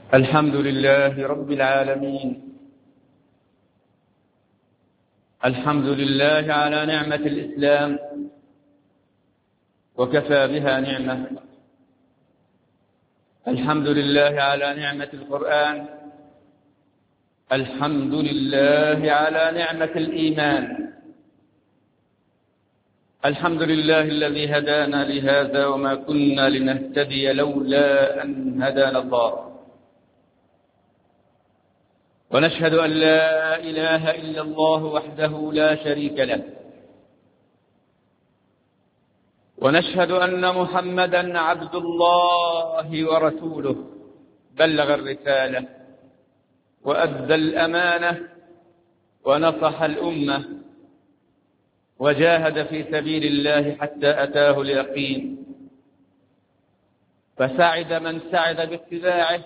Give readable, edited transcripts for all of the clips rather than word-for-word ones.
الحمد لله رب العالمين. الحمد لله على نعمة الإسلام وكفى بها نعمة. الحمد لله على نعمة القرآن. الحمد لله على نعمة الإيمان. الحمد لله الذي هدانا لهذا وما كنا لنهتدي لولا أن هدانا الله. ونشهد أن لا إله إلا الله وحده لا شريك له. ونشهد أن محمدا عبد الله ورسوله، بلغ الرسالة وأدى الأمانة ونصح الأمة وجاهد في سبيل الله حتى أتاه اليقين. فسعد من سعد باتباعه،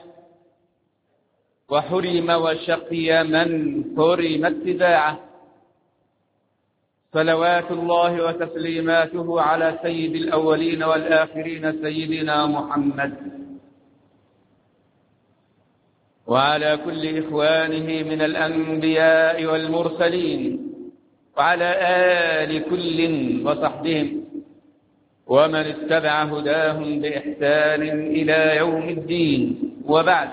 وحرم وشقي من حرم اتباعه. صلوات الله وتسليماته على سيد الأولين والآخرين سيدنا محمد، وعلى كل إخوانه من الأنبياء والمرسلين، وعلى آل كل وصحبهم ومن اتبع هداهم بإحسان إلى يوم الدين. وبعد،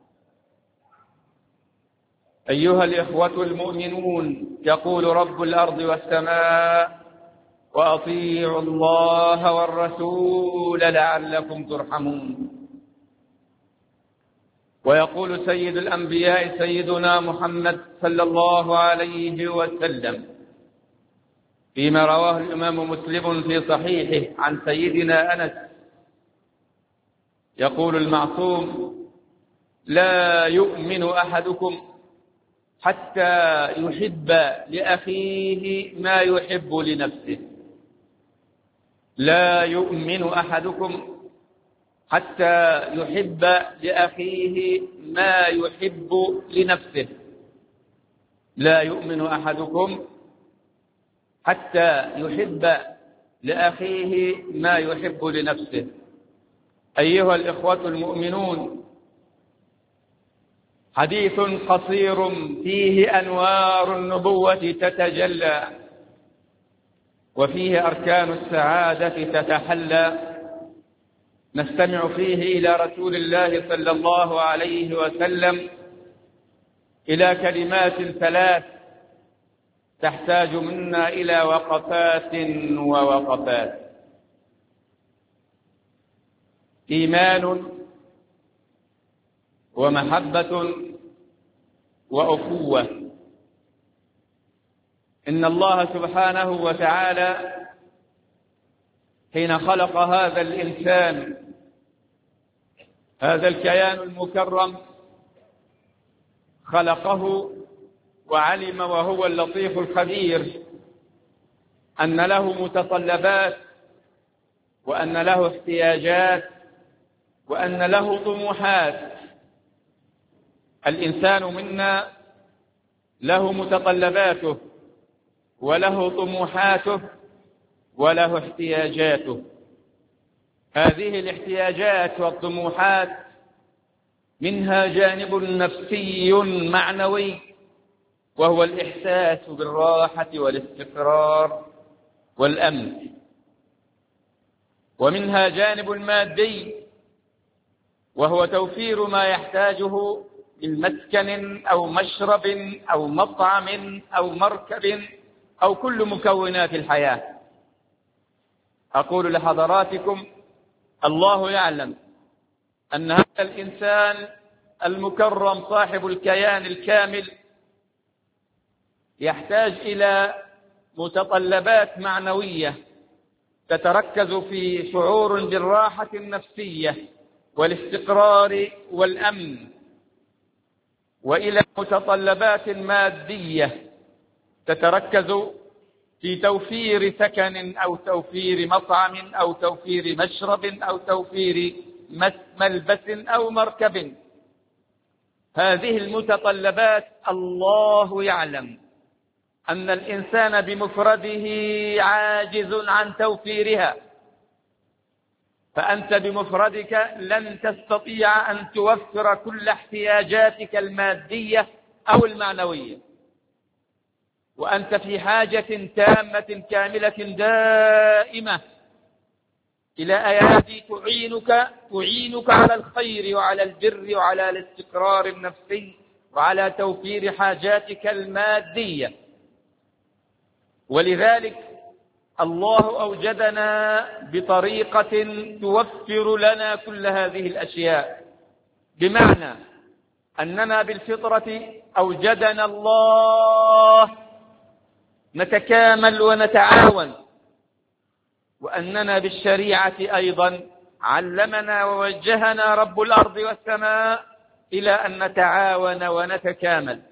أيها الإخوة المؤمنون، يقول رب الأرض والسماء: وأطيعوا الله والرسول لعلكم ترحمون. ويقول سيد الأنبياء سيدنا محمد صلى الله عليه وسلم فيما رواه الإمام مسلم في صحيحه عن سيدنا أنس، يقول المعصوم: لا يؤمن أحدكم حتى يحب لأخيه ما يحب لنفسه. لا يؤمن أحدكم حتى يحب لأخيه ما يحب لنفسه. لا يؤمن أحدكم حتى يحب لأخيه ما يحب لنفسه. أيها الإخوة المؤمنون، حديث قصير فيه أنوار النبوة تتجلى، وفيه أركان السعادة تتحلى. نستمع فيه إلى رسول الله صلى الله عليه وسلم، إلى كلمات ثلاث تحتاج منا إلى وقفات ووقفات: إيمان، ومحبة، وأخوة. إن الله سبحانه وتعالى حين خلق هذا الإنسان، هذا الكيان المكرم، خلقه وعلم وهو اللطيف الخبير أن له متطلبات، وأن له احتياجات، وأن له طموحات. الإنسان منا له متطلباته، وله طموحاته، وله احتياجاته. هذه الاحتياجات والطموحات منها جانب نفسي معنوي، وهو الإحساس بالراحة والاستقرار والأمن. ومنها جانب مادي، وهو توفير ما يحتاجه من مسكن أو مشرب أو مطعم أو مركب أو كل مكونات الحياة. أقول لحضراتكم: الله يعلم أن هذا الإنسان المكرم صاحب الكيان الكامل يحتاج إلى متطلبات معنوية تتركز في شعور بالراحة النفسية والاستقرار والأمن، وإلى متطلبات مادية تتركز في توفير سكن أو توفير مطعم أو توفير مشرب أو توفير ملبس أو مركب. هذه المتطلبات الله يعلم أن الإنسان بمفرده عاجز عن توفيرها، فأنت بمفردك لن تستطيع أن توفر كل احتياجاتك المادية أو المعنوية، وأنت في حاجة تامة كاملة دائمة إلى أيادي تعينك على الخير وعلى البر وعلى الاستقرار النفسي وعلى توفير حاجاتك المادية. ولذلك الله أوجدنا بطريقة توفر لنا كل هذه الأشياء، بمعنى أننا بالفطرة أوجدنا الله نتكامل ونتعاون، وأننا بالشريعة أيضا علمنا ووجهنا رب الأرض والسماء إلى أن نتعاون ونتكامل.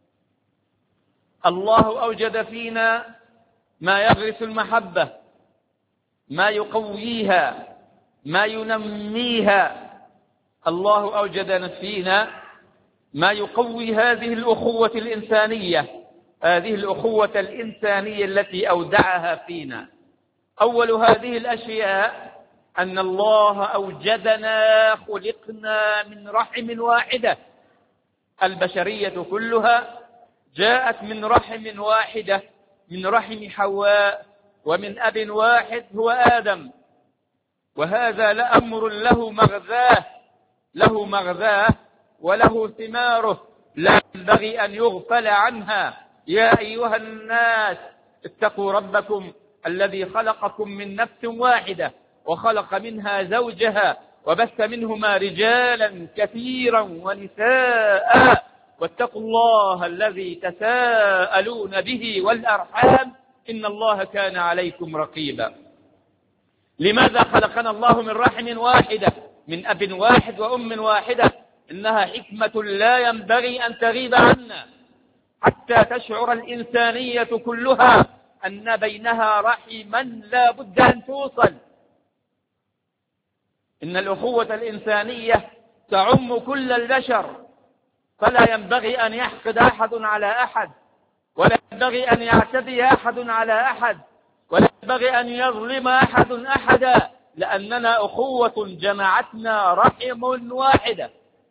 الله أوجد فينا ما يغرس المحبة، ما يقويها، ما ينميها. الله أوجد فينا ما يقوي هذه الأخوة الإنسانية، هذه الأخوة الإنسانية التي أودعها فينا. أول هذه الأشياء أن الله أوجدنا، خلقنا من رحم واحدة. البشرية كلها جاءت من رحم واحدة، من رحم حواء، ومن أب واحد هو آدم. وهذا لأمر له مغزاه وله ثماره، لا ينبغي أن يغفل عنها. يا أيها الناس اتقوا ربكم الذي خلقكم من نفس واحدة وخلق منها زوجها وبث منهما رجالا كثيرا ونساء، واتقوا الله الذي تساءلون به والأرحام إن الله كان عليكم رقيبا. لماذا خلقنا الله من رحم واحدة، من أب واحد وأم واحدة؟ إنها حكمة لا ينبغي أن تغيب عنا، حتى تشعر الإنسانية كلها أن بينها رحما لا بد أن توصل. إن الأخوة الإنسانية تعم كل البشر، فلا ينبغي أن يحقد أحد على أحد، ولا ينبغي أن يعتدي أحد على أحد، ولا ينبغي أن يظلم أحد أحدا، لأننا أخوة جمعتنا رحم واحدة.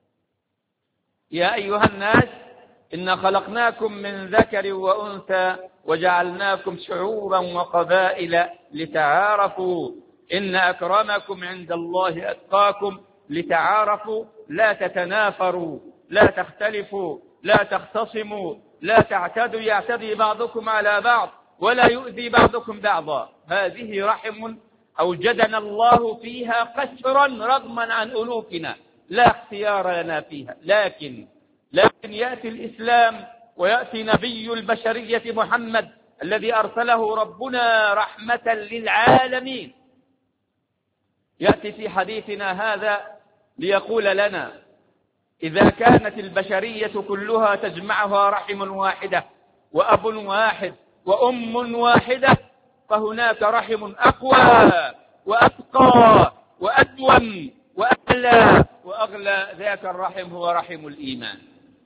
يا أيها الناس إن خلقناكم من ذكر وأنثى وجعلناكم شعوبا وقبائل لتعارفوا إن أكرمكم عند الله أتقاكم. لتعارفوا، لا تتنافروا، لا تختلفوا، لا تختصموا، لا تعتدوا يعتدي بعضكم على بعض ولا يؤذي بعضكم بعضا. هذه رحم أوجدنا الله فيها قسرا رغما عن أنوفنا، لا اختيار لنا فيها. لكن يأتي الإسلام ويأتي نبي البشرية محمد الذي أرسله ربنا رحمة للعالمين، يأتي في حديثنا هذا ليقول لنا: إذا كانت البشرية كلها تجمعها رحم واحدة وأب واحد وأم واحدة، فهناك رحم أقوى وأتقى وأدوم وأعلى وأغلى. ذاك الرحم هو رحم الإيمان.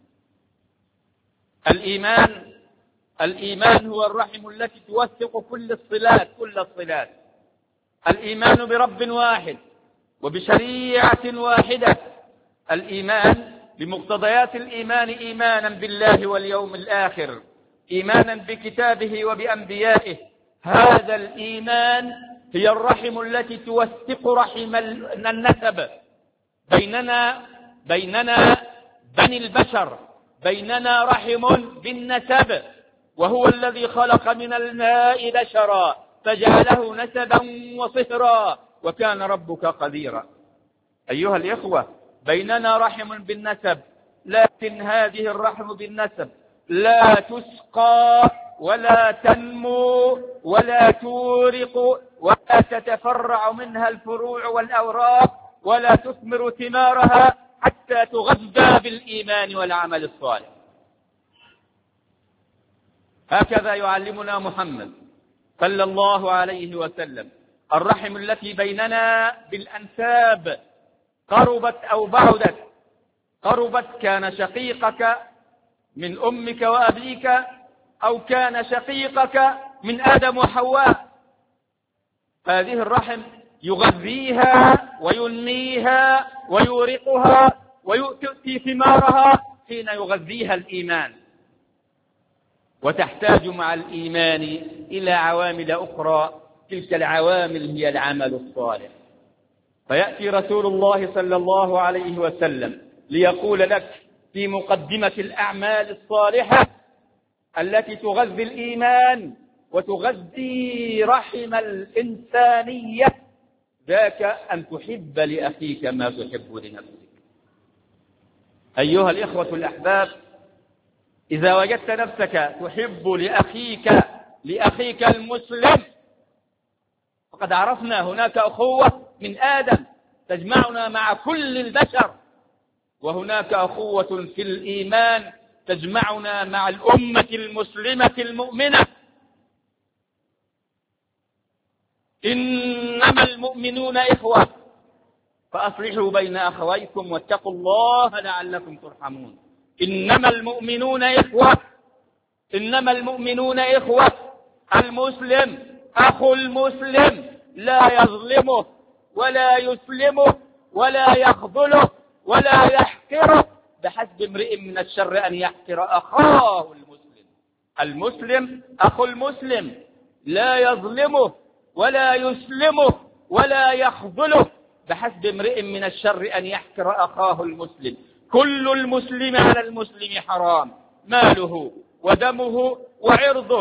الإيمان هو الرحم التي توثق كل الصلات. الإيمان برب واحد وبشريعة واحدة. الإيمان بمقتضيات الإيمان: إيمانا بالله واليوم الآخر، إيمانا بكتابه وبأنبيائه. هذا الإيمان هي الرحم التي توثق رحم النسب بيننا بني البشر، بيننا رحم بالنسب، وهو الذي خلق من الماء بشرا فجعله نسبا وصهرا وكان ربك قديرا. أيها الإخوة، بيننا رحم بالنسب، لكن هذه الرحم بالنسب لا تسقى ولا تنمو ولا تورق ولا تتفرع منها الفروع والأوراق ولا تثمر ثمارها حتى تغذى بالإيمان والعمل الصالح. هكذا يعلمنا محمد صلى الله عليه وسلم. الرحم التي بيننا بالأنساب، قربت أو بعدت. قربت كان شقيقك من أمك وأبيك، أو كان شقيقك من آدم وحواء. هذه الرحم يغذيها وينميها ويورقها ويؤتي ثمارها حين يغذيها الإيمان، وتحتاج مع الإيمان إلى عوامل أخرى، تلك العوامل هي العمل الصالح. فيأتي رسول الله صلى الله عليه وسلم ليقول لك في مقدمة الأعمال الصالحة التي تغذي الإيمان وتغذي رحم الإنسانية، ذاك أن تحب لأخيك ما تحب لنفسك. أيها الإخوة الأحباب، إذا وجدت نفسك تحب لأخيك المسلم، فقد عرفنا هناك أخوة من آدم تجمعنا مع كل البشر، وهناك أخوة في الإيمان تجمعنا مع الأمة المسلمة المؤمنة. إنما المؤمنون إخوة فأصلحوا بين أخويكم واتقوا الله لعلكم ترحمون. إنما المؤمنون إخوة، إنما المؤمنون إخوة. المسلم أخو المسلم لا يظلمه ولا يسلمه ولا يخذله ولا يحقره، بحسب امرئ من الشر أن يحقر أخاه المسلم. المسلم أخو المسلم لا يظلمه ولا يسلمه ولا يخذله، بحسب امرئ من الشر أن يحقر أخاه المسلم. كل المسلم على المسلم حرام، ماله ودمه وعرضه.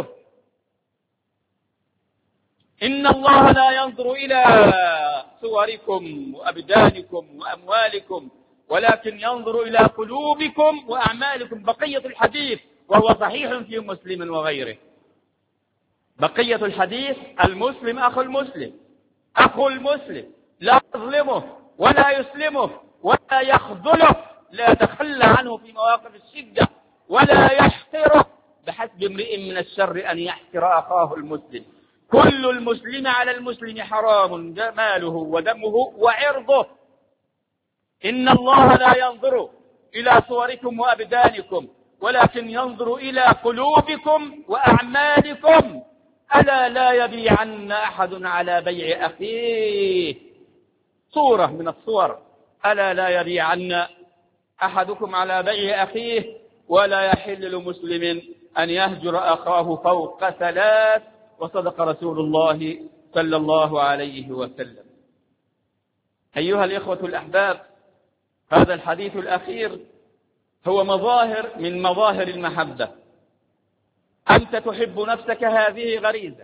إن الله لا ينظر إلى صوركم وأبدانكم وأموالكم، ولكن ينظر إلى قلوبكم وأعمالكم. بقية الحديث وهو صحيح في مسلم وغيره. بقية الحديث: المسلم أخو المسلم، أخو المسلم لا يظلمه ولا يسلمه ولا يخذله، لا يتخلى عنه في مواقف الشدة ولا يحقره، بحسب امرئ من الشر أن يحقر أخاه المسلم. كل المسلم على المسلم حرام، ماله ودمه وعرضه. إن الله لا ينظر إلى صوركم وأبدانكم، ولكن ينظر إلى قلوبكم وأعمالكم. ألا لا يبيعن أحد على بيع أخيه. صورة من الصور: ألا لا يبيعن أحدكم على بيع أخيه، ولا يحل لمسلم أن يهجر أخاه فوق 3. وصدق رسول الله صلى الله عليه وسلم. أيها الإخوة الأحباب، هذا الحديث الأخير هو مظاهر من مظاهر المحبة. أنت تحب نفسك، هذه غريزة،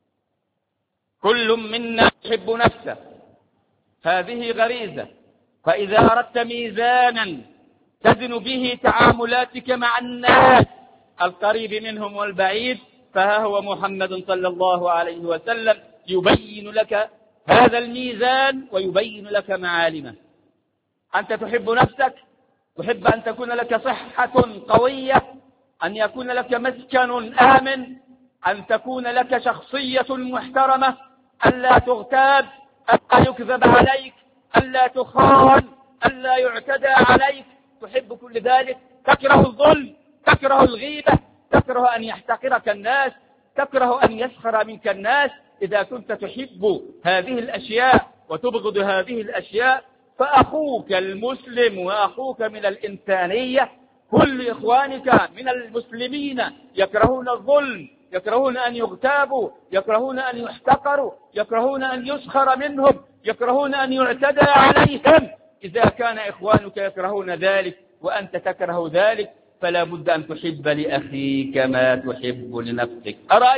كل منا يحب نفسه، هذه غريزة. فإذا أردت ميزانا تزن به تعاملاتك مع الناس القريب منهم والبعيد، فها هو محمد صلى الله عليه وسلم يبين لك هذا الميزان ويبين لك معالمه. أنت تحب نفسك، تحب أن تكون لك صحة قوية، أن يكون لك مسكن آمن، أن تكون لك شخصية محترمة، ألا تغتاب، ألا يكذب عليك، ألا تخان، ألا يعتدى عليك. تحب كل ذلك. تكره الظلم، تكره الغيبة، تكره أن يحتقرك الناس، تكره أن يسخر منك الناس. إذا كنت تحب هذه الأشياء وتبغض هذه الأشياء، فأخوك المسلم وأخوك من الإنسانية، كل إخوانك من المسلمين يكرهون الظلم، يكرهون أن يغتابوا، يكرهون أن يحتقروا، يكرهون أن يسخر منهم، يكرهون أن يعتدى عليهم. إذا كان إخوانك يكرهون ذلك وأنت تكره ذلك، فلا بد أن تحب لأخيك ما تحب لنفسك.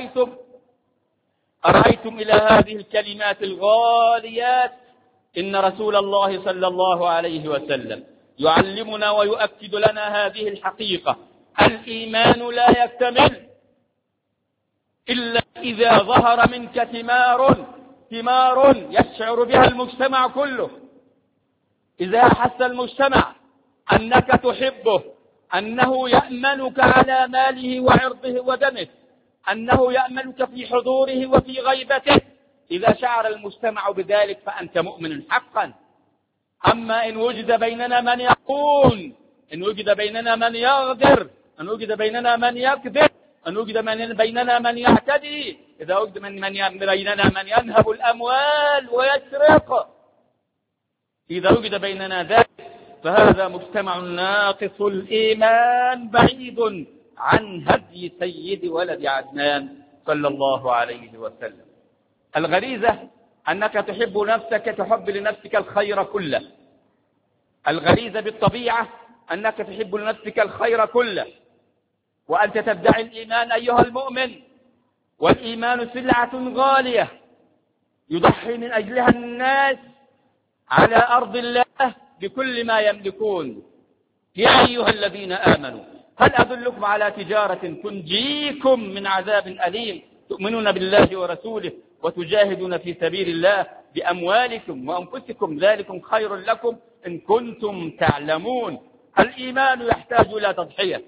أرأيتم إلى هذه الكلمات الغاليات؟ إن رسول الله صلى الله عليه وسلم يعلمنا ويؤكد لنا هذه الحقيقة: الإيمان لا يكتمل إلا إذا ظهر منك ثمار يشعر بها المجتمع كله. إذا أحس المجتمع أنك تحبه، أنه يأمنك على ماله وعرضه ودمه، أنه يأمنك في حضوره وفي غيبته، إذا شعر المجتمع بذلك فأنت مؤمن حقا. أما إن وجد بيننا من يقول، إن وجد بيننا من يغدر، إن وجد بيننا من يكذب، إن وجد بيننا من يعتدي، إذا وجد بيننا من ينهب الأموال ويسرق، إذا وجد بيننا ذلك فهذا مجتمع ناقص الإيمان بعيد عن هدي سيد ولد عدنان صلى الله عليه وسلم. الغريزة أنك تحب نفسك، تحب لنفسك الخير كله. الغريزة بالطبيعة أنك تحب لنفسك الخير كله، وأنت تدعي الإيمان أيها المؤمن، والإيمان سلعة غالية يضحي من أجلها الناس على أرض الله بكل ما يملكون. يا أيها الذين آمنوا هل أدلكم على تجارة تنجيكم من عذاب أليم تؤمنون بالله ورسوله وتجاهدون في سبيل الله بأموالكم وأنفسكم ذلكم خير لكم إن كنتم تعلمون. الإيمان يحتاج إلى تضحية،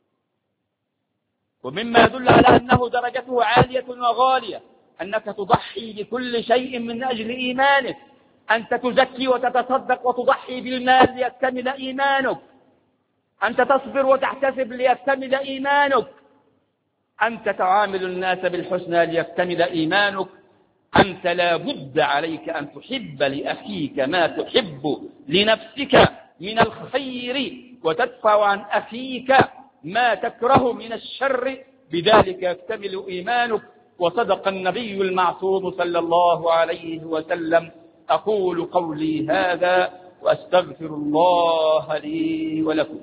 ومما يدل على أنه درجته عالية وغالية أنك تضحي بكل شيء من أجل إيمانك. أنت تزكي وتتصدق وتضحي بالمال ليكتمل إيمانك، أنت تصبر وتحتسب ليكتمل إيمانك، أنت تعامل الناس بالحسنى ليكتمل إيمانك. أنت لا بد عليك أن تحب لأخيك ما تحب لنفسك من الخير، وتدفع عن أخيك ما تكره من الشر، بذلك يكتمل إيمانك. وصدق النبي المعصوم صلى الله عليه وسلم. أقول قولي هذا وأستغفر الله لي ولكم.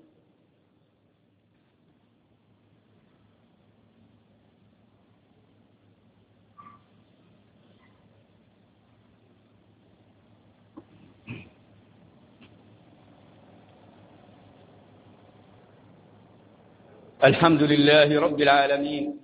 الحمد لله رب العالمين،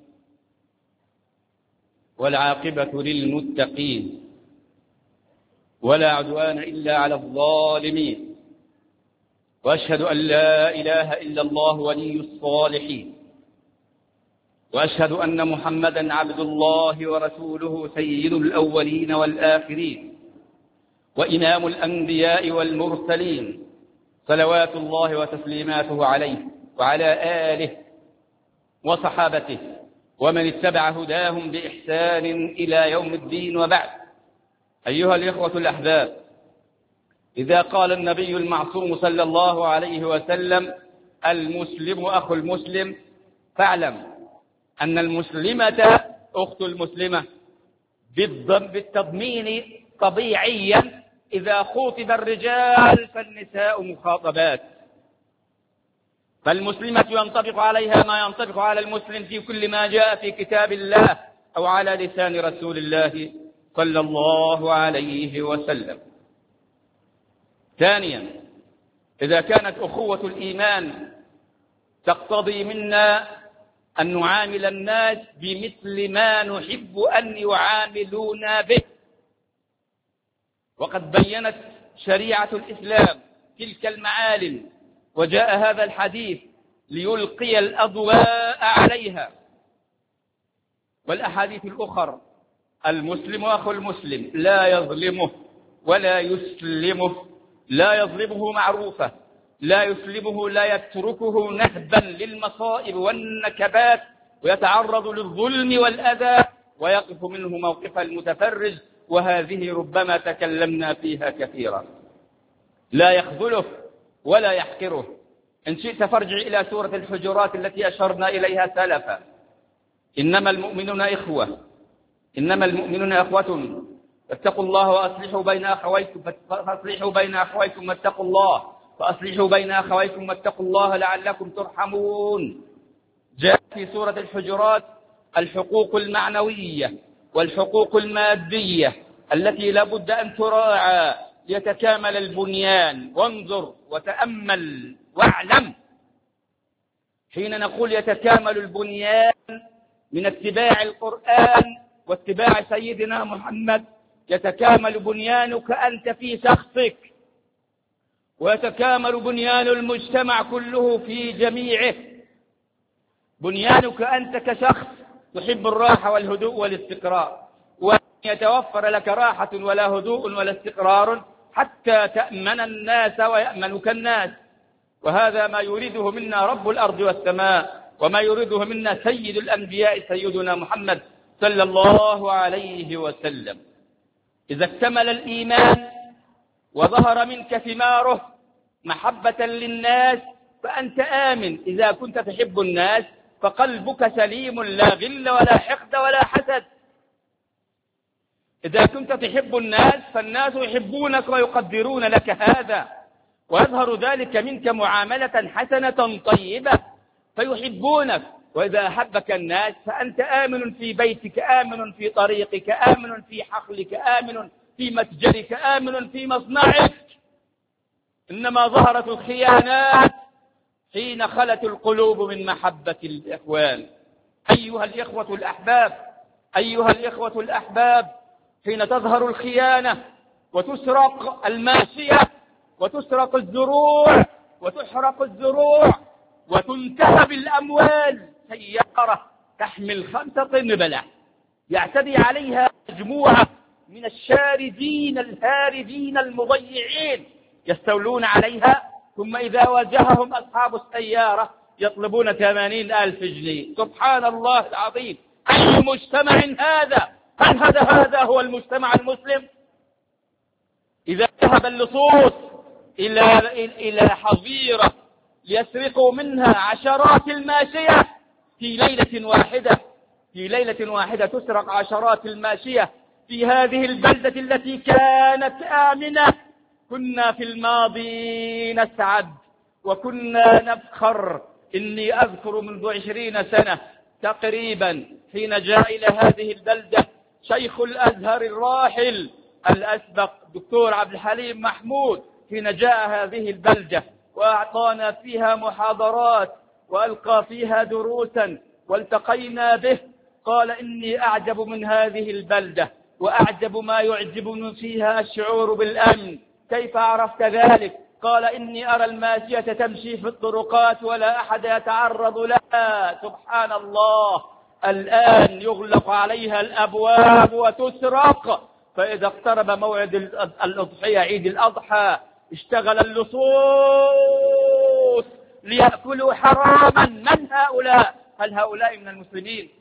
والعاقبة للمتقين، ولا عدوان إلا على الظالمين، وأشهد أن لا إله إلا الله ولي الصالحين، وأشهد أن محمدا عبد الله ورسوله سيد الأولين والآخرين، وإمام الأنبياء والمرسلين، صلوات الله وتسليماته عليه وعلى آله وصحابته ومن اتبع هداهم بإحسان إلى يوم الدين. وبعد، أيها الإخوة الأحباب، إذا قال النبي المعصوم صلى الله عليه وسلم المسلم أخو المسلم، فاعلم أن المسلمة أخت المسلمة بالتضمين طبيعيا. إذا خوطب الرجال فالنساء مخاطبات، فالمسلمة ينطبق عليها ما ينطبق على المسلم في كل ما جاء في كتاب الله أو على لسان رسول الله صلى الله عليه وسلم. ثانيا، إذا كانت أخوة الإيمان تقتضي منا أن نعامل الناس بمثل ما نحب أن يعاملونا به، وقد بينت شريعة الإسلام تلك المعالم، وجاء هذا الحديث ليلقي الأضواء عليها. والأحاديث الأخرى المسلم أخو المسلم لا يظلمه ولا يسلمه، لا يظلمه معروفة، لا يسلمه، لا يتركه نهبا للمصائب والنكبات ويتعرض للظلم والأذى ويقف منه موقف المتفرج، وهذه ربما تكلمنا فيها كثيرا. لا يخذله ولا يحقره. إن شئت فارجع إلى سورة الحجرات التي أشرنا إليها سلفا. إنما المؤمنون إخوة، إنما المؤمنون إخوة فاتقوا الله وأصلحوا بين أخويكم، فأصلحوا بين أخويكم واتقوا الله، فأصلحوا بين أخويكم واتقوا الله لعلكم ترحمون. جاء في سورة الحجرات الحقوق المعنوية والحقوق المادية التي لا بد أن تراعى ليتكامل البنيان. وانظر وتأمل واعلم، حين نقول يتكامل البنيان من اتباع القرآن واتباع سيدنا محمد، يتكامل بنيانك أنت في شخصك، ويتكامل بنيان المجتمع كله في جميعه. بنيانك أنت كشخص تحب الراحة والهدوء والاستقرار، وأن يتوفر لك راحة ولا هدوء ولا استقرار حتى تأمن الناس ويأمنك الناس. وهذا ما يريده منا رب الأرض والسماء، وما يريده منا سيد الأنبياء سيدنا محمد صلى الله عليه وسلم. إذا اكتمل الإيمان وظهر منك ثماره محبة للناس فأنت آمن. إذا كنت تحب الناس فقلبك سليم، لا غل ولا حقد ولا حسد. إذا كنت تحب الناس فالناس يحبونك ويقدرون لك هذا، ويظهر ذلك منك معاملة حسنة طيبة فيحبونك. وإذا أحبك الناس فأنت آمن في بيتك، آمن في طريقك، آمن في حقلك، آمن في متجرك، آمن في مصنعك. إنما ظهرت الخيانات حين خلت القلوب من محبة الإخوان. أيها الإخوة الأحباب، أيها الإخوة الأحباب، حين تظهر الخيانة وتسرق الماشية وتسرق الزروع وتحرق الزروع وتنتهب الأموال، سيارة تحمل 5 طن بلح يعتدي عليها مجموعة من الشاردين الهاربين المضيعين يستولون عليها، ثم إذا واجههم أصحاب السيارة يطلبون 80,000 جنيه. سبحان الله العظيم، أي مجتمع هذا؟ هل هذا هو المجتمع المسلم؟ إذا ذهب اللصوص إلى حظيرة ليسرقوا منها عشرات الماشية في ليلة واحدة تسرق عشرات الماشية في هذه البلدة التي كانت آمنة. كنا في الماضي نسعد وكنا نفخر. إني أذكر منذ 20 سنة تقريبا حين جاء إلى هذه البلدة شيخ الأزهر الراحل الأسبق دكتور عبد الحليم محمود، حين جاء هذه البلدة وأعطانا فيها محاضرات وألقى فيها دروسا والتقينا به، قال إني أعجب من هذه البلدة وأعجب ما يعجبني فيها الشعور بالأمن. كيف عرفت ذلك؟ قال إني أرى الماشية تمشي في الطرقات ولا أحد يتعرض لها. سبحان الله، الآن يغلق عليها الأبواب وتسرق. فإذا اقترب موعد الأضحية عيد الأضحى اشتغل اللصوص ليأكلوا حراما. من هؤلاء؟ هل هؤلاء من المسلمين؟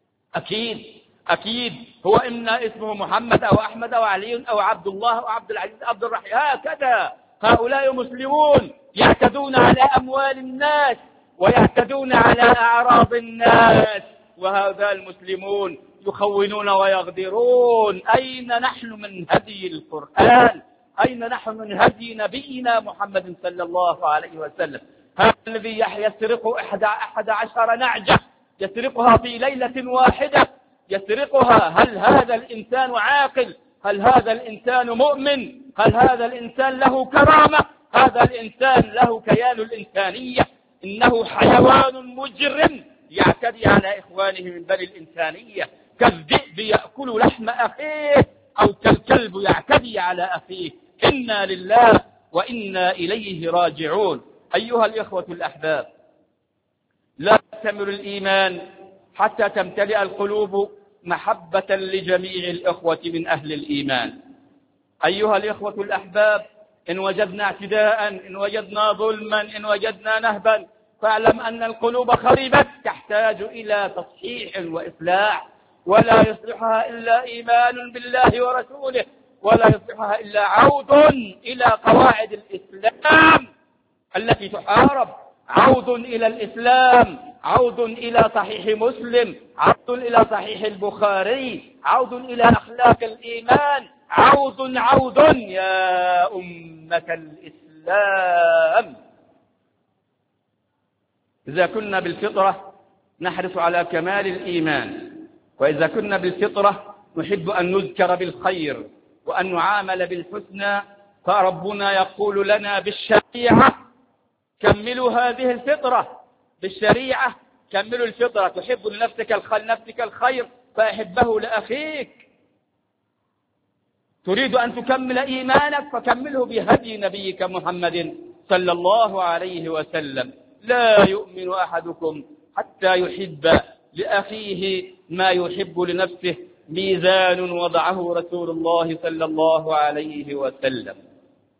أكيد هو إما اسمه محمد أو أحمد أو علي أو عبد الله أو عبد العزيز عبد الرحيم، هكذا. هؤلاء مسلمون يعتدون على أموال الناس ويعتدون على أعراض الناس، وهؤلاء المسلمون يخونون ويغدرون. أين نحن من هدي القرآن؟ أين نحن من هدي نبينا محمد صلى الله عليه وسلم؟ هذا الذي يسرق 11 نعجة يسرقها في ليلة واحدة يسرقها. هل هذا الإنسان عاقل؟ هل هذا الإنسان مؤمن؟ هل هذا الإنسان له كرامة؟ هذا الإنسان له كيان الإنسانية؟ إنه حيوان مجرم يعتدي على إخوانه من بني الإنسانية، كالذئب يأكل لحم أخيه أو كالكلب يعتدي على أخيه. إنا لله وإنا إليه راجعون. أيها الإخوة الأحباب، لا يكتمل الإيمان حتى تمتلئ القلوب محبة لجميع الإخوة من أهل الإيمان. أيها الإخوة الأحباب، إن وجدنا اعتداء، إن وجدنا ظلما، إن وجدنا نهبا، فاعلم أن القلوب خربت تحتاج إلى تصحيح وإصلاح، ولا يصلحها إلا إيمان بالله ورسوله، ولا يصلحها إلا عود إلى قواعد الإسلام التي تحارب، عود إلى الإسلام، عود إلى صحيح مسلم، عود إلى صحيح البخاري، عود إلى أخلاق الإيمان، عود يا أمة الإسلام. إذا كنا بالفطرة نحرص على كمال الإيمان، وإذا كنا بالفطرة نحب أن نذكر بالخير وأن نعامل بالحسنى، فربنا يقول لنا بالشريعة كملوا هذه الفطرة. بالشريعة كملوا الفطرة. تحب لنفسك الخير فأحبه لأخيك. تريد أن تكمل إيمانك فكمله بهدي نبيك محمد صلى الله عليه وسلم. لا يؤمن أحدكم حتى يحب لأخيه ما يحب لنفسه. ميزان وضعه رسول الله صلى الله عليه وسلم.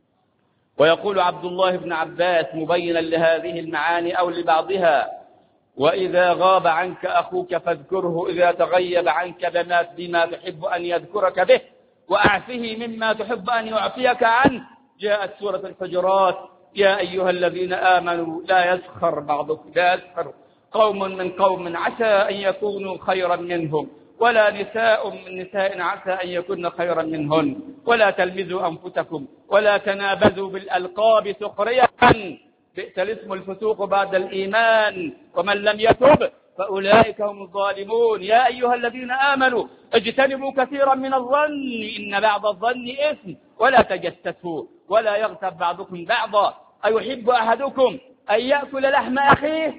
ويقول عبد الله بن عباس مبينا لهذه المعاني أو لبعضها: وإذا غاب عنك أخوك فاذكره إذا تغيب عنك بما تحب أن يذكرك به، وأعفه مما تحب أن يعفيك عنه. جاءت سورة الحجرات: يا أيها الذين آمنوا لا يسخر قوم من قوم عسى أن يكونوا خيرا منهم، ولا نساء من نساء عسى أن يكن خيرا منهن، ولا تلمزوا أنفسكم ولا تنابذوا بالألقاب سخرية، بئس الاسم الفسوق بعد الإيمان، ومن لم يتب فأولئك هم الظالمون. يا أيها الذين آمنوا اجتنبوا كثيرا من الظن إن بعض الظن إثم، ولا تجسسوا ولا يغتب بعضكم بعضا، أيحب أحدكم أن يأكل لحم أخيه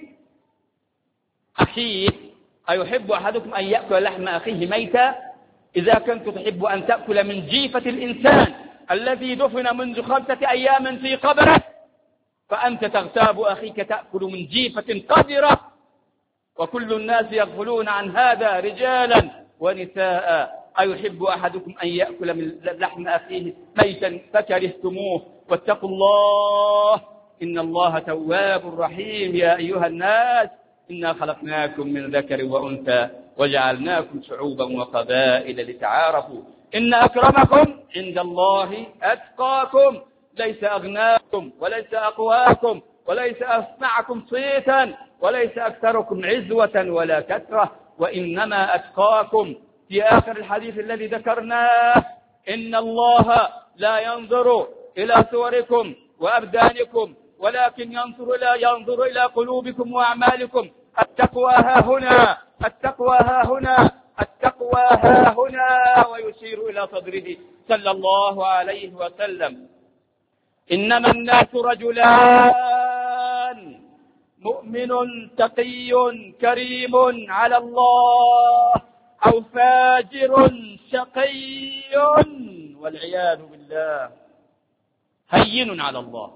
أيحب أحدكم أن يأكل لحم أخيه ميتا؟ إذا كنت تحب أن تأكل من جيفة الإنسان الذي دفن منذ 5 أيام في قبره، فأنت تغتاب أخيك تأكل من جيفة قذرة، وكل الناس يغفلون عن هذا رجالا ونساء. أيحب أحدكم أن يأكل من لحم أخيه ميتا فكرهتموه، واتقوا الله إن الله تواب رحيم. يا أيها الناس إنا خلقناكم من ذكر وأنثى وجعلناكم شعوبا وقبائل لتعارفوا إن أكرمكم عند الله أتقاكم. ليس أغناكم وليس أقواكم وليس أسمعكم صيتا وليس أكثركم عزوة ولا كثرة، وإنما أتقاكم. في آخر الحديث الذي ذكرناه: إن الله لا ينظر إلى صوركم وأبدانكم ولكن ينظر إلى قلوبكم وأعمالكم. التقوى ها هنا، التقوى ها هنا، التقوى ها هنا، ويشير إلى صدره صلى الله عليه وسلم. إنما الناس رجلان: مؤمن تقي كريم على الله، أو فاجر شقي والعياذ بالله هين على الله.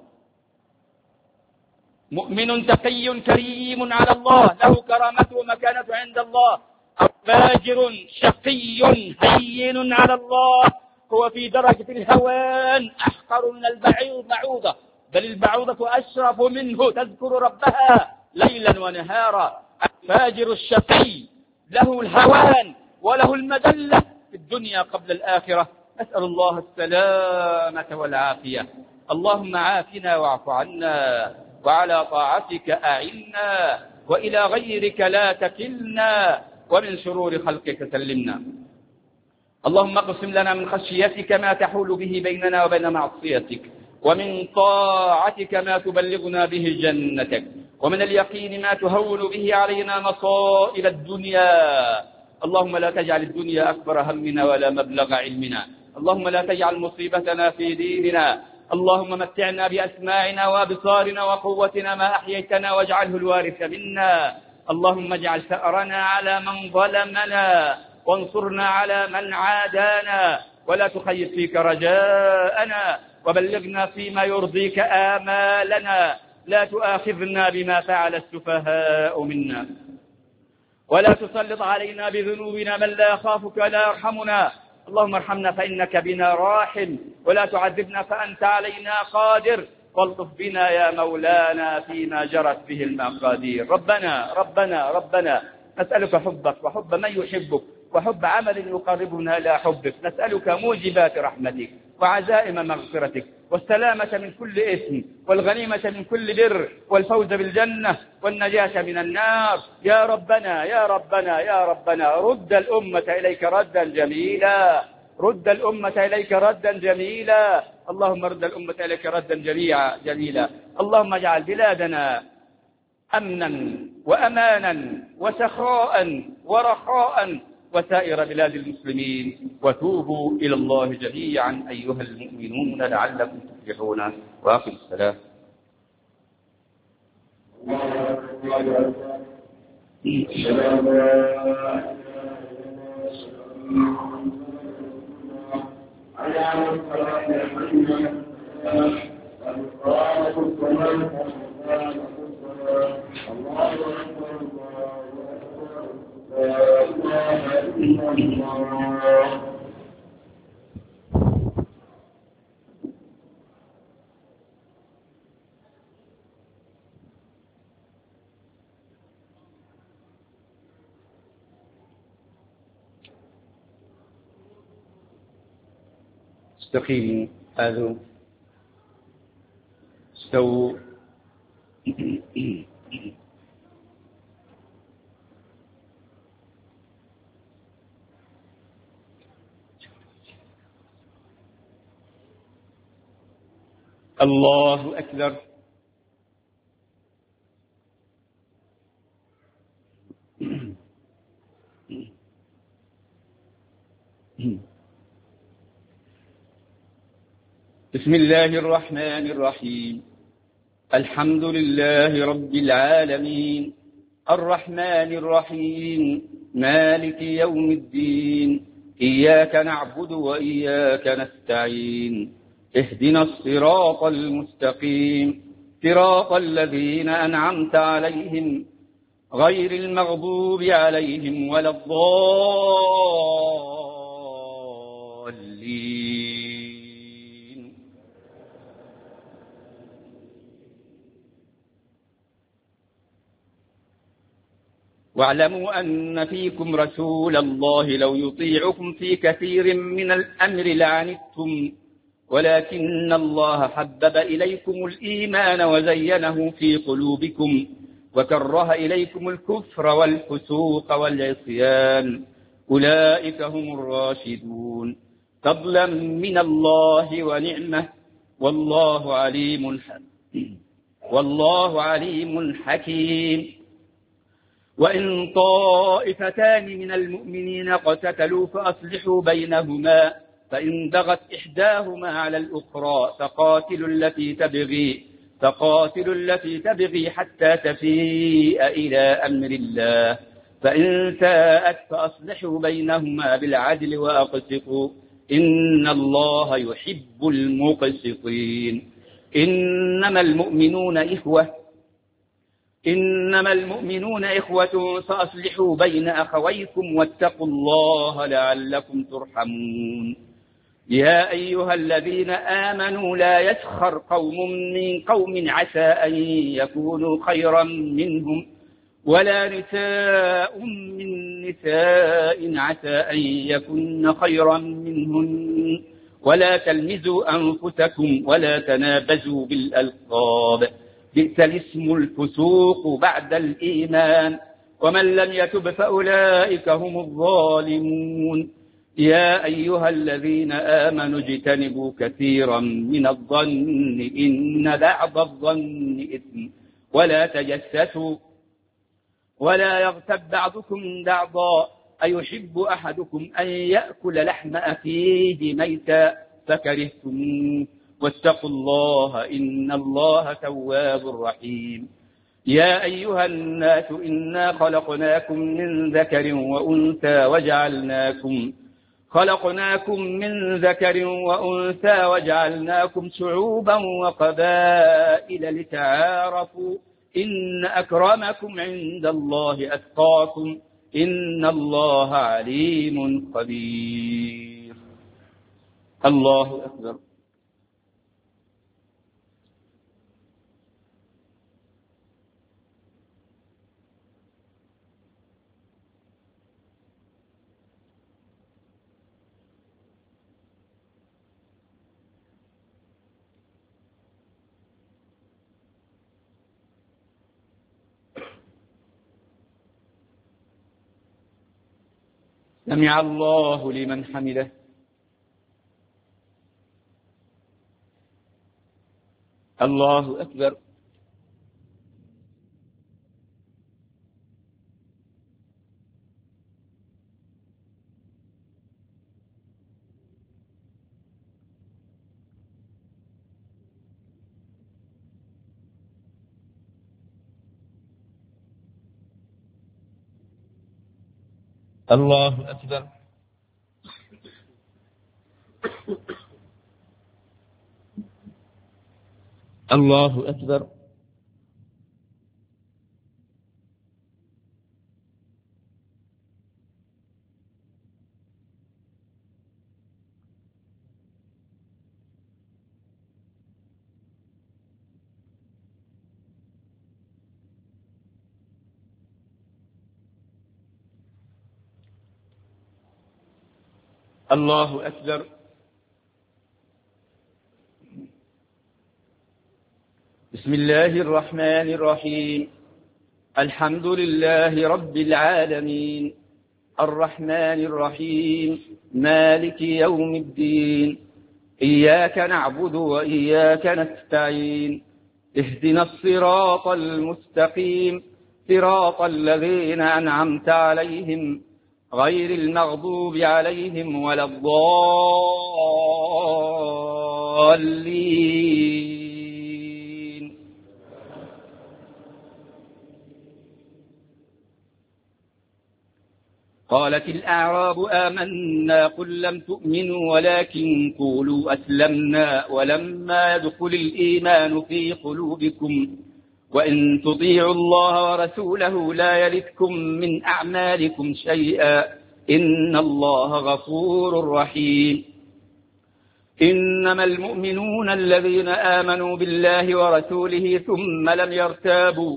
مؤمن تقي كريم على الله له كرامته ومكانته عند الله، أو فاجر شقي هين على الله هو في درجة الهوان أحقر من البعوضة، بل البعوضة أشرف منه تذكر ربها ليلا ونهارا. الفاجر الشقي له الهوان وله المذلة في الدنيا قبل الآخرة. نسأل الله السلامة والعافية. اللهم عافنا واعف عنا، وعلى طاعتك أعنا، وإلى غيرك لا تكلنا، ومن شرور خلقك سلمنا. اللهم اقسم لنا من خشيتك ما تحول به بيننا وبين معصيتك، ومن طاعتك ما تبلغنا به جنتك، ومن اليقين ما تهون به علينا مصائب الدنيا. اللهم لا تجعل الدنيا أكبر همنا ولا مبلغ علمنا. اللهم لا تجعل مصيبتنا في ديننا. اللهم متعنا بأسماعنا وأبصارنا وقوتنا ما أحييتنا، واجعله الوارث منا. اللهم اجعل ثأرنا على من ظلمنا، وانصرنا على من عادانا، ولا تخيب فيك رجاءنا، وبلغنا فيما يرضيك آمالنا. لا تؤاخذنا بما فعل السفهاء منا، ولا تسلط علينا بذنوبنا من لا يخافك ولا يرحمنا. اللهم ارحمنا فإنك بنا راحم، ولا تعذبنا فأنت علينا قادر، والطف بنا يا مولانا فيما جرت به المقادير. ربنا نسألك حبك وحب من يحبك، وحب عمل يقربنا إلى حبك. نسألك موجبات رحمتك وعزائم مغفرتك، والسلامة من كل إثم، والغنيمة من كل بر، والفوز بالجنة، والنجاة من النار. يا ربنا يا ربنا يا ربنا، رد الأمة إليك ردا جميلا، رد الأمة إليك ردا جميلا. اللهم رد الأمة إليك ردا جميلا. اللهم اجعل بلادنا أمنا وأمانا وسخاء ورخاء، وسائر بلاد المسلمين، وتوبوا إلى الله جميعا أيها المؤمنون لعلكم تفلحون. وأقم السلام. استقيموا. هذا استووا. الله أكبر. بسم الله الرحمن الرحيم. الحمد لله رب العالمين، الرحمن الرحيم، مالك يوم الدين، إياك نعبد وإياك نستعين، اهدنا الصراط المستقيم، صراط الذين أنعمت عليهم غير المغضوب عليهم ولا الضالين. واعلموا أن فيكم رسول الله لو يطيعكم في كثير من الأمر لعنتم، ولكن الله حبب إليكم الإيمان وزينه في قلوبكم وكره إليكم الكفر والفسوق والعصيان، أولئك هم الراشدون، فضلا من الله ونعمة، والله عليم حكيم. وإن طائفتان من المؤمنين اقتتلوا فأصلحوا بينهما، فإن بغت إحداهما على الأخرى فقاتلوا التي تبغي حتى تفيء إلى أمر الله، فإن فاءت فأصلحوا بينهما بالعدل وأقسطوا، إن الله يحب المقسطين. إنما المؤمنون إخوة فأصلحوا بين أخويكم واتقوا الله لعلكم ترحمون. يا أيها الذين آمنوا لا يسخر قوم من قوم عسى أن يكونوا خيرا منهم، ولا نساء من نساء عسى أن يكن خيرا منهن، ولا تلمزوا أنفسكم ولا تنابزوا بالألقاب، بئس الاسم الفسوق بعد الإيمان، ومن لم يتب فأولئك هم الظالمون. يا أيها الذين آمنوا اجتنبوا كثيرا من الظن إن بعض الظن إثم، ولا تجسسوا ولا يغتب بعضكم بعضا، أيحب أحدكم أن يأكل لحم أخيه ميتا فكرهتموه، واتقوا الله إن الله تواب رحيم. يا أيها الناس إنا خلقناكم من ذكر وأنثى وجعلناكم شعوبا وقبائل لتعارفوا، إن أكرمكم عند الله أتقاكم، إن الله عليم خبير. الله أكبر. سمع الله لمن حمده. الله أكبر. الله أكبر. الله أكبر. الله أكبر. بسم الله الرحمن الرحيم. الحمد لله رب العالمين، الرحمن الرحيم، مالك يوم الدين. إياك نعبد وإياك نستعين، اهدنا الصراط المستقيم، صراط الذين أنعمت عليهم غير المغضوب عليهم ولا الضالين. قالت الأعراب آمنا قل لم تؤمنوا ولكن قولوا أسلمنا ولما يدخل الإيمان في قلوبكم وإن تطيعوا الله ورسوله لا يلتكم من أعمالكم شيئا إن الله غفور رحيم. إنما المؤمنون الذين آمنوا بالله ورسوله ثم لم يرتابوا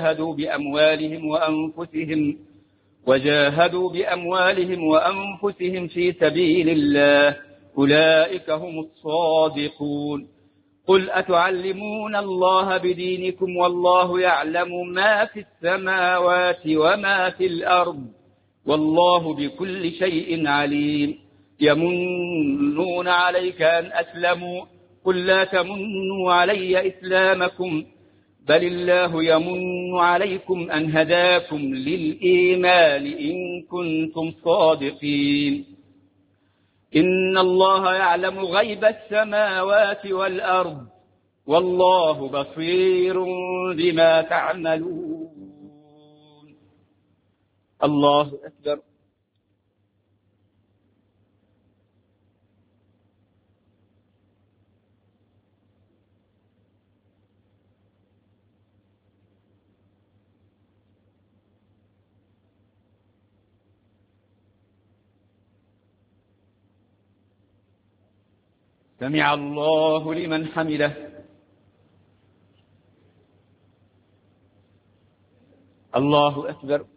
وجاهدوا بأموالهم وأنفسهم في سبيل الله، أولئك هم الصادقون. قل أتعلمون الله بدينكم والله يعلم ما في السماوات وما في الأرض والله بكل شيء عليم. يمنون عليك أن أسلموا قل لا تمنوا علي إسلامكم بل الله يمن عليكم أن هداكم للإيمان إن كنتم صادقين. إن الله يعلم غيب السماوات والأرض والله بصير بما تعملون. الله أكبر. سمع الله لمن حمده. الله أكبر.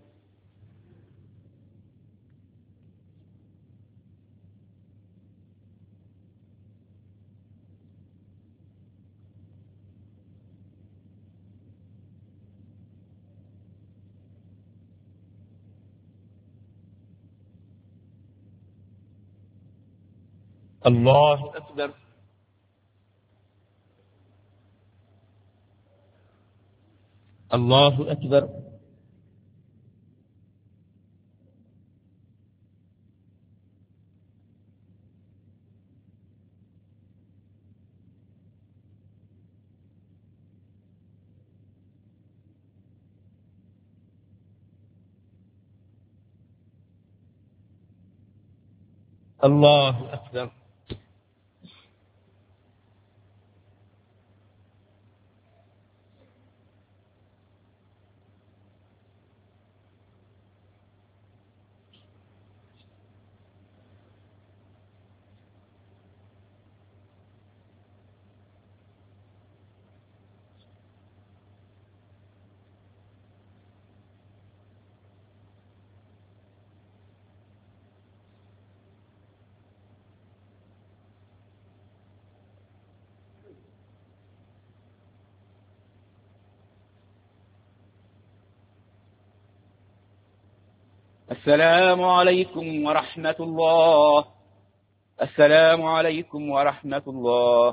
الله أكبر. الله أكبر. الله أكبر. السلام عليكم ورحمة الله. السلام عليكم ورحمة الله.